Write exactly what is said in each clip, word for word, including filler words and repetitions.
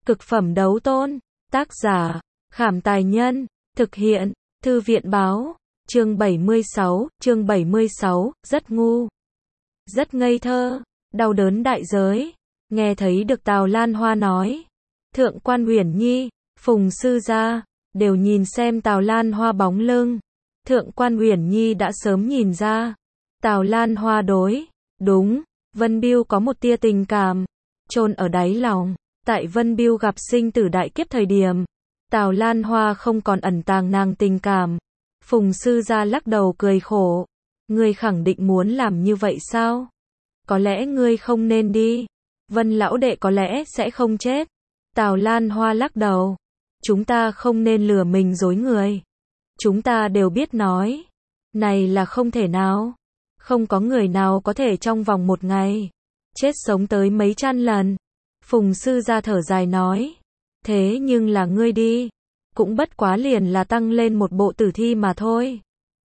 Cực phẩm đấu tôn. Tác giả, Khảm Tài Nhân. Thực hiện, Thư viện Báo. Chương bảy mươi sáu, chương bảy mươi sáu, rất ngu. Rất ngây thơ. Đau đớn đại giới. Nghe thấy được Tào Lan Hoa nói. Thượng quan Uyển Nhi, Phùng Sư Gia, đều nhìn xem Tào Lan Hoa bóng lưng. Thượng quan Uyển Nhi đã sớm nhìn ra. Tào Lan Hoa đối. Đúng, Vân Biêu có một tia tình cảm. Chôn ở đáy lòng. Tại Vân Biêu gặp sinh tử đại kiếp thời điểm. Tào Lan Hoa không còn ẩn tàng nàng tình cảm. Phùng Sư Gia lắc đầu cười khổ. Ngươi khẳng định muốn làm như vậy sao? Có lẽ ngươi không nên đi. Vân lão đệ có lẽ sẽ không chết. Tào Lan Hoa lắc đầu. Chúng ta không nên lừa mình dối người. Chúng ta đều biết nói. Này là không thể nào. Không có người nào có thể trong vòng một ngày. Chết sống tới mấy trăm lần. Phùng Sư Gia thở dài nói. Thế nhưng là ngươi đi. Cũng bất quá liền là tăng lên một bộ tử thi mà thôi.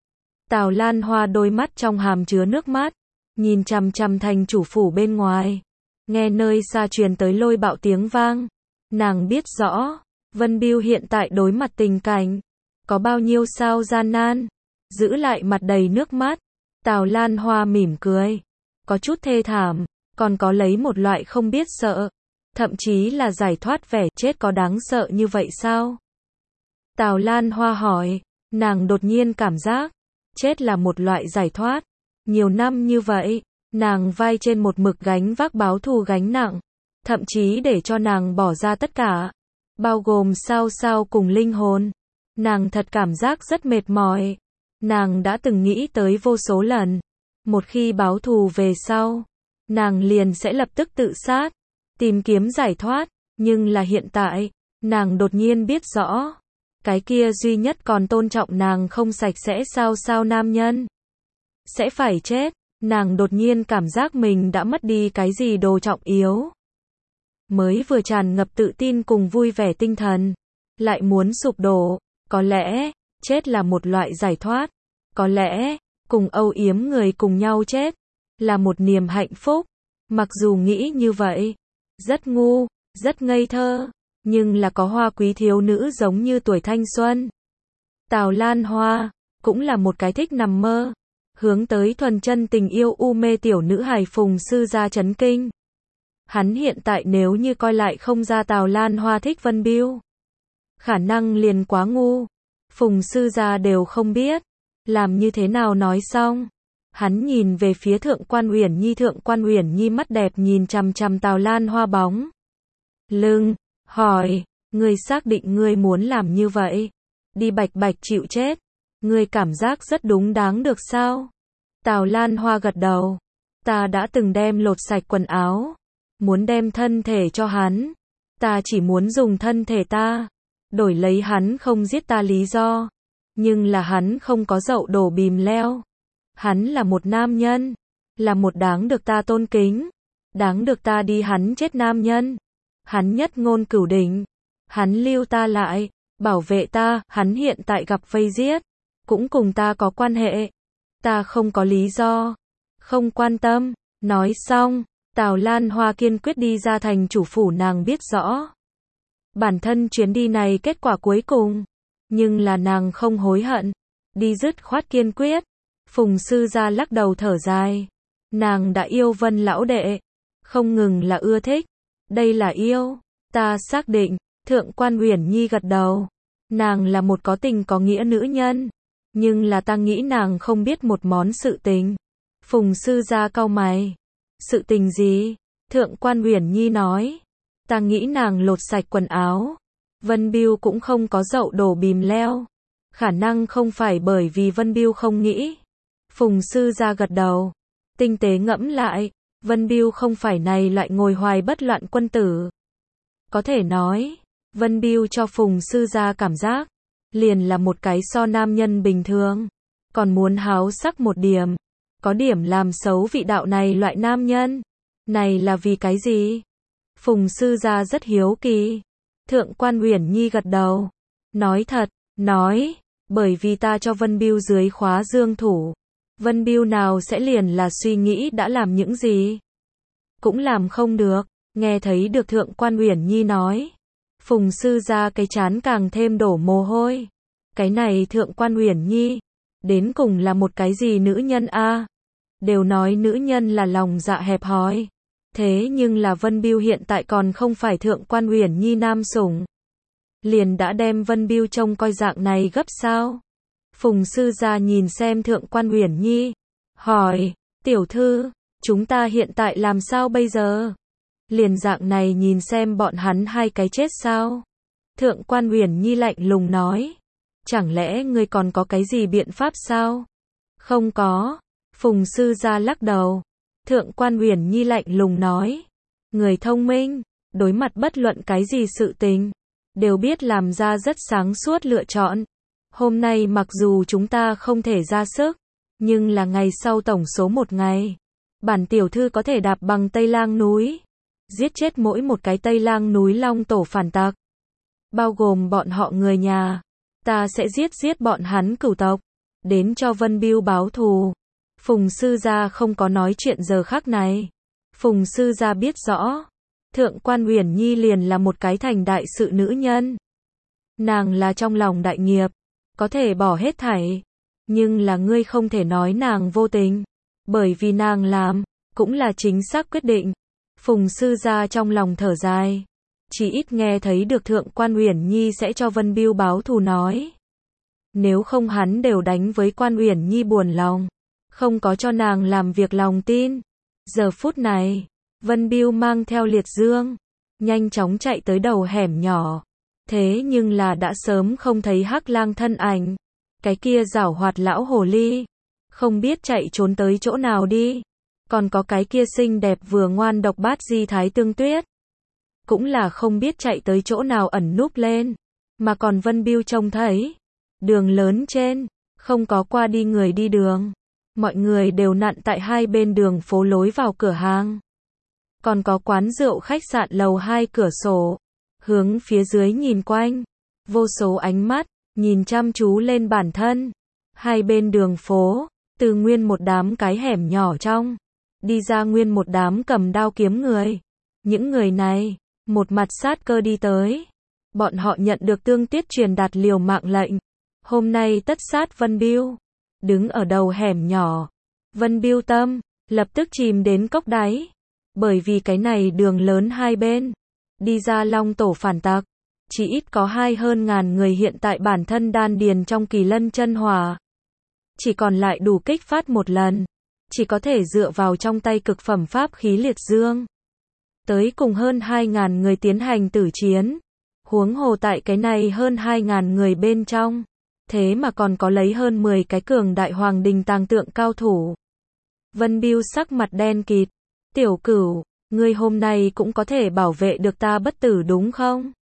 Tào Lan Hoa đôi mắt trong hàm chứa nước mắt. Nhìn chằm chằm thành chủ phủ bên ngoài. Nghe nơi xa truyền tới lôi bạo tiếng vang. Nàng biết rõ. Vân Biêu hiện tại đối mặt tình cảnh. Có bao nhiêu sao gian nan. Giữ lại mặt đầy nước mắt. Tào Lan Hoa mỉm cười. Có chút thê thảm. Còn có lấy một loại không biết sợ. Thậm chí là giải thoát vẻ chết có đáng sợ như vậy sao? Tào Lan Hoa hỏi. Nàng đột nhiên cảm giác. Chết là một loại giải thoát. Nhiều năm như vậy. Nàng vai trên một mực gánh vác báo thù gánh nặng. Thậm chí để cho nàng bỏ ra tất cả. Bao gồm sao sao cùng linh hồn. Nàng thật cảm giác rất mệt mỏi. Nàng đã từng nghĩ tới vô số lần. Một khi báo thù về sau. Nàng liền sẽ lập tức tự sát. Tìm kiếm giải thoát. Nhưng là hiện tại. Nàng đột nhiên biết rõ. Cái kia duy nhất còn tôn trọng nàng không sạch sẽ sao sao nam nhân. Sẽ phải chết. Nàng đột nhiên cảm giác mình đã mất đi cái gì đồ trọng yếu. Mới vừa tràn ngập tự tin cùng vui vẻ tinh thần. Lại muốn sụp đổ. Có lẽ, chết là một loại giải thoát. Có lẽ, cùng âu yếm người cùng nhau chết. Là một niềm hạnh phúc. Mặc dù nghĩ như vậy. Rất ngu, rất ngây thơ. Nhưng là có hoa quý thiếu nữ giống như tuổi thanh xuân. Tào Lan Hoa, cũng là một cái thích nằm mơ. Hướng tới thuần chân tình yêu u mê tiểu nữ hài Phùng Sư Gia chấn kinh. Hắn hiện tại nếu như coi lại không ra Tào Lan Hoa thích Vân Biêu. Khả năng liền quá ngu. Phùng Sư Gia đều không biết. Làm như thế nào nói xong. Hắn nhìn về phía Thượng quan Uyển Nhi. Thượng quan Uyển Nhi mắt đẹp nhìn chằm chằm Tào Lan Hoa bóng lưng. Hỏi. Ngươi xác định ngươi muốn làm như vậy. Đi bạch bạch chịu chết. Ngươi cảm giác rất đúng đáng được sao? Tào Lan Hoa gật đầu. Ta đã từng đem lột sạch quần áo. Muốn đem thân thể cho hắn. Ta chỉ muốn dùng thân thể ta. Đổi lấy hắn không giết ta lý do. Nhưng là hắn không có dậu đổ bìm leo. Hắn là một nam nhân. Là một đáng được ta tôn kính. Đáng được ta đi hắn chết nam nhân. Hắn nhất ngôn cửu đỉnh. Hắn lưu ta lại. Bảo vệ ta. Hắn hiện tại gặp vây giết. Cũng cùng ta có quan hệ. Ta không có lý do. Không quan tâm. Nói xong. Tào Lan Hoa kiên quyết đi ra thành chủ phủ. Nàng biết rõ. Bản thân chuyến đi này kết quả cuối cùng. Nhưng là nàng không hối hận. Đi dứt khoát kiên quyết. Phùng Sư Gia lắc đầu thở dài. Nàng đã yêu Vân lão đệ. Không ngừng là ưa thích. Đây là yêu. Ta xác định. Thượng quan Uyển Nhi gật đầu. Nàng là một có tình có nghĩa nữ nhân. Nhưng là ta nghĩ nàng không biết một món sự tình. Phùng Sư Gia cau mày. Sự tình gì? Thượng quan Uyển Nhi nói. Ta nghĩ nàng lột sạch quần áo. Vân Biêu cũng không có dậu đổ bìm leo. Khả năng không phải bởi vì Vân Biêu không nghĩ. Phùng Sư Gia gật đầu. Tinh tế ngẫm lại. Vân Biêu không phải này loại ngồi hoài bất loạn quân tử. Có thể nói. Vân Biêu cho Phùng Sư Gia cảm giác. Liền là một cái so nam nhân bình thường. Còn muốn háo sắc một điểm. Có điểm làm xấu vị đạo này loại nam nhân. Này là vì cái gì? Phùng Sư Gia rất hiếu kỳ. Thượng quan Uyển Nhi gật đầu. Nói thật. Nói. Bởi vì ta cho Vân Biêu dưới khóa dương thủ. Vân Biêu nào sẽ liền là suy nghĩ đã làm những gì. Cũng làm không được. Nghe thấy được Thượng quan Uyển Nhi nói. Phùng sư gia cái chán càng thêm đổ mồ hôi. Cái này Thượng Quan Uyển Nhi, đến cùng là một cái gì nữ nhân a? Đều nói nữ nhân là lòng dạ hẹp hòi. Thế nhưng là Vân Bưu hiện tại còn không phải Thượng Quan Uyển Nhi nam sủng. Liền đã đem Vân Bưu trông coi dạng này gấp sao? Phùng sư gia nhìn xem Thượng Quan Uyển Nhi, hỏi, tiểu thư, chúng ta hiện tại làm sao bây giờ? Liền dạng này nhìn xem bọn hắn hai cái chết sao? Thượng Quan Uyển Nhi lạnh lùng nói, chẳng lẽ ngươi còn có cái gì biện pháp sao? Không có. Phùng sư gia lắc đầu. Thượng Quan Uyển Nhi lạnh lùng nói, người thông minh, đối mặt bất luận cái gì sự tình, đều biết làm ra rất sáng suốt lựa chọn. Hôm nay mặc dù chúng ta không thể ra sức, nhưng là ngày sau tổng số một ngày, bản tiểu thư có thể đạp bằng Tây Lang núi, giết chết mỗi một cái Tây Lang núi Long tổ phản tặc, bao gồm bọn họ người nhà, ta sẽ giết giết bọn hắn cửu tộc, đến cho Vân Bưu báo thù. Phùng sư gia không có nói chuyện giờ khắc này. Phùng sư gia biết rõ, Thượng Quan Uyển Nhi liền là một cái thành đại sự nữ nhân. Nàng là trong lòng đại nghiệp, có thể bỏ hết thảy, nhưng là ngươi không thể nói nàng vô tình, bởi vì nàng làm, cũng là chính xác quyết định. Phùng sư gia trong lòng thở dài, chỉ ít nghe thấy được Thượng Quan Uyển Nhi sẽ cho Vân Bưu báo thù nói. Nếu không hắn đều đánh với Quan Uyển Nhi buồn lòng, không có cho nàng làm việc lòng tin. Giờ phút này, Vân Bưu mang theo Liệt Dương, nhanh chóng chạy tới đầu hẻm nhỏ. Thế nhưng là đã sớm không thấy Hắc Lang thân ảnh. Cái kia giảo hoạt lão hồ ly, không biết chạy trốn tới chỗ nào đi. Còn có cái kia xinh đẹp vừa ngoan độc bát di Thái Tương Tuyết, cũng là không biết chạy tới chỗ nào ẩn núp lên. Mà còn Vân Bưu trông thấy, đường lớn trên, không có qua đi người đi đường. Mọi người đều nặn tại hai bên đường phố lối vào cửa hàng. Còn có quán rượu khách sạn lầu hai cửa sổ, hướng phía dưới nhìn quanh. Vô số ánh mắt, nhìn chăm chú lên bản thân. Hai bên đường phố, từ nguyên một đám cái hẻm nhỏ trong, đi ra nguyên một đám cầm đao kiếm người. Những người này, một mặt sát cơ đi tới. Bọn họ nhận được Tương Tiết truyền đạt liều mạng lệnh. Hôm nay tất sát Vân Bưu. Đứng ở đầu hẻm nhỏ, Vân Bưu tâm lập tức chìm đến cốc đáy, bởi vì cái này đường lớn hai bên, đi ra Long tổ phản tặc, chỉ ít có hai hơn ngàn người hiện tại bản thân đan điền trong kỳ lân chân hỏa, chỉ còn lại đủ kích phát một lần, chỉ có thể dựa vào trong tay cực phẩm pháp khí Liệt Dương, tới cùng hơn hai ngàn người tiến hành tử chiến, huống hồ tại cái này hơn hai ngàn người bên trong. Thế mà còn có lấy hơn mười cái cường đại hoàng đình tàng tượng cao thủ. Vân Bưu sắc mặt đen kịt. Tiểu Cửu, ngươi hôm nay cũng có thể bảo vệ được ta bất tử đúng không?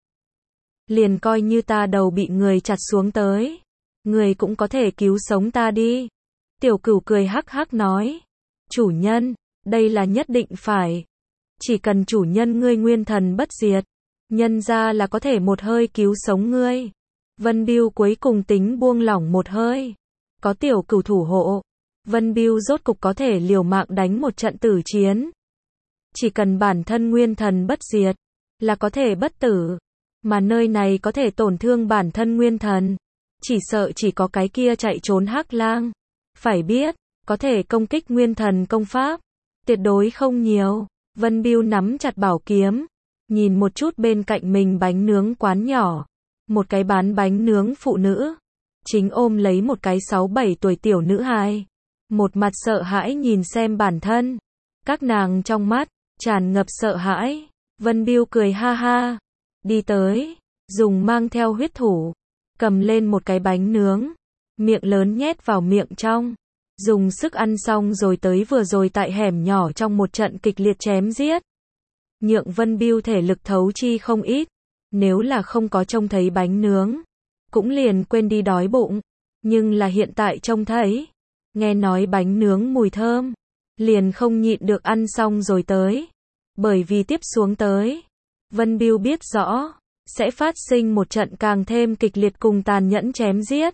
Liền coi như ta đầu bị người chặt xuống tới, ngươi cũng có thể cứu sống ta đi. Tiểu Cửu cười hắc hắc nói. Chủ nhân, đây là nhất định phải. Chỉ cần chủ nhân ngươi nguyên thần bất diệt, nhân ra là có thể một hơi cứu sống ngươi. Vân Bưu cuối cùng tính buông lỏng một hơi. Có Tiểu Cửu thủ hộ, Vân Bưu rốt cục có thể liều mạng đánh một trận tử chiến. Chỉ cần bản thân nguyên thần bất diệt, là có thể bất tử. Mà nơi này có thể tổn thương bản thân nguyên thần, chỉ sợ chỉ có cái kia chạy trốn Hắc Lang. Phải biết, có thể công kích nguyên thần công pháp, tuyệt đối không nhiều. Vân Bưu nắm chặt bảo kiếm, nhìn một chút bên cạnh mình bánh nướng quán nhỏ. Một cái bán bánh nướng phụ nữ, chính ôm lấy một cái sáu bảy tuổi tiểu nữ hài. Một mặt sợ hãi nhìn xem bản thân. Các nàng trong mắt, tràn ngập sợ hãi. Vân Bưu cười ha ha. Đi tới, dùng mang theo huyết thủ. Cầm lên một cái bánh nướng. Miệng lớn nhét vào miệng trong. Dùng sức ăn xong rồi tới vừa rồi tại hẻm nhỏ trong một trận kịch liệt chém giết. Nhượng Vân Bưu thể lực thấu chi không ít. Nếu là không có trông thấy bánh nướng, cũng liền quên đi đói bụng. Nhưng là hiện tại trông thấy, nghe nói bánh nướng mùi thơm, liền không nhịn được ăn xong rồi tới. Bởi vì tiếp xuống tới, Vân Bưu biết rõ, sẽ phát sinh một trận càng thêm kịch liệt cùng tàn nhẫn chém giết.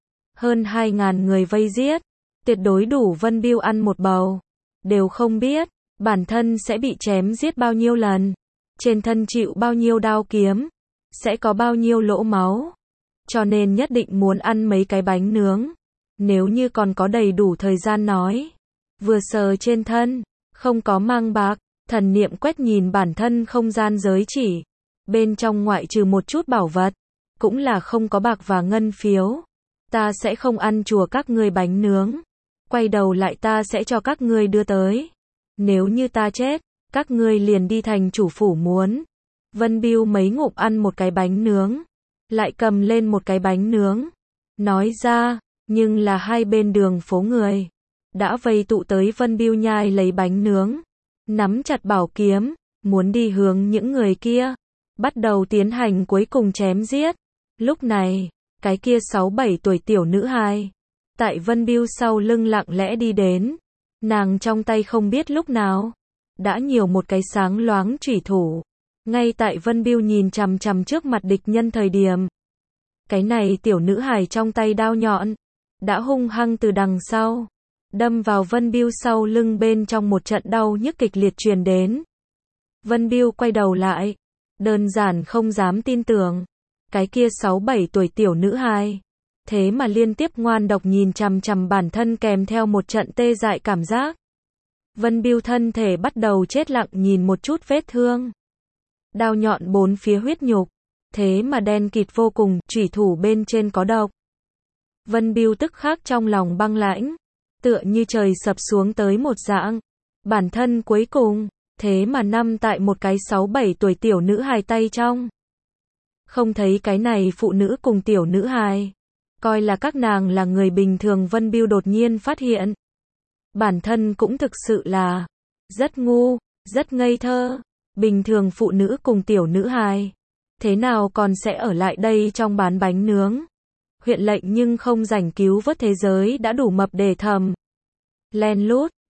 Hơn hai ngàn người vây giết, tuyệt đối đủ Vân Bưu ăn một bầu. Đều không biết, bản thân sẽ bị chém giết bao nhiêu lần. Trên thân chịu bao nhiêu đao kiếm, sẽ có bao nhiêu lỗ máu. Cho nên nhất định muốn ăn mấy cái bánh nướng. Nếu như còn có đầy đủ thời gian nói. Vừa sờ trên thân, không có mang bạc, thần niệm quét nhìn bản thân không gian giới chỉ. Bên trong ngoại trừ một chút bảo vật, cũng là không có bạc và ngân phiếu. Ta sẽ không ăn chùa các ngươi bánh nướng. Quay đầu lại ta sẽ cho các ngươi đưa tới. Nếu như ta chết, các ngươi liền đi thành chủ phủ muốn. Vân Biêu mấy ngụm ăn một cái bánh nướng. Lại cầm lên một cái bánh nướng. Nói ra, nhưng là hai bên đường phố người. Đã vây tụ tới Vân Biêu nhai lấy bánh nướng. Nắm chặt bảo kiếm, muốn đi hướng những người kia. Bắt đầu tiến hành cuối cùng chém giết. Lúc này, cái kia sáu bảy tuổi tiểu nữ hài. Tại Vân Biêu sau lưng lặng lẽ đi đến. Nàng trong tay không biết lúc nào. Đã nhiều một cái sáng loáng chủy thủ. Ngay tại Vân Biêu nhìn chằm chằm trước mặt địch nhân thời điểm. Cái này tiểu nữ hài trong tay đao nhọn. Đã hung hăng từ đằng sau. Đâm vào Vân Biêu sau lưng bên trong một trận đau nhức kịch liệt truyền đến. Vân Biêu quay đầu lại. Đơn giản không dám tin tưởng. Cái kia sáu bảy tuổi tiểu nữ hài. Thế mà liên tiếp ngoan độc nhìn chằm chằm bản thân kèm theo một trận tê dại cảm giác. Vân Biêu thân thể bắt đầu chết lặng nhìn một chút vết thương. Đao nhọn bốn phía huyết nhục. Thế mà đen kịt vô cùng, chủy thủ bên trên có độc. Vân Biêu tức khắc trong lòng băng lãnh. Tựa như trời sập xuống tới một dạng. Bản thân cuối cùng, thế mà nằm tại một cái sáu bảy tuổi tiểu nữ hài tay trong. Không thấy cái này phụ nữ cùng tiểu nữ hài. Coi là các nàng là người bình thường. Vân Biêu đột nhiên phát hiện. Bản thân cũng thực sự là rất ngu, rất ngây thơ. Bình thường phụ nữ cùng tiểu nữ hài. Thế nào còn sẽ ở lại đây trong bán bánh nướng. Huyện lệnh nhưng không rảnh cứu vớt thế giới đã đủ mập để thầm. Len lút,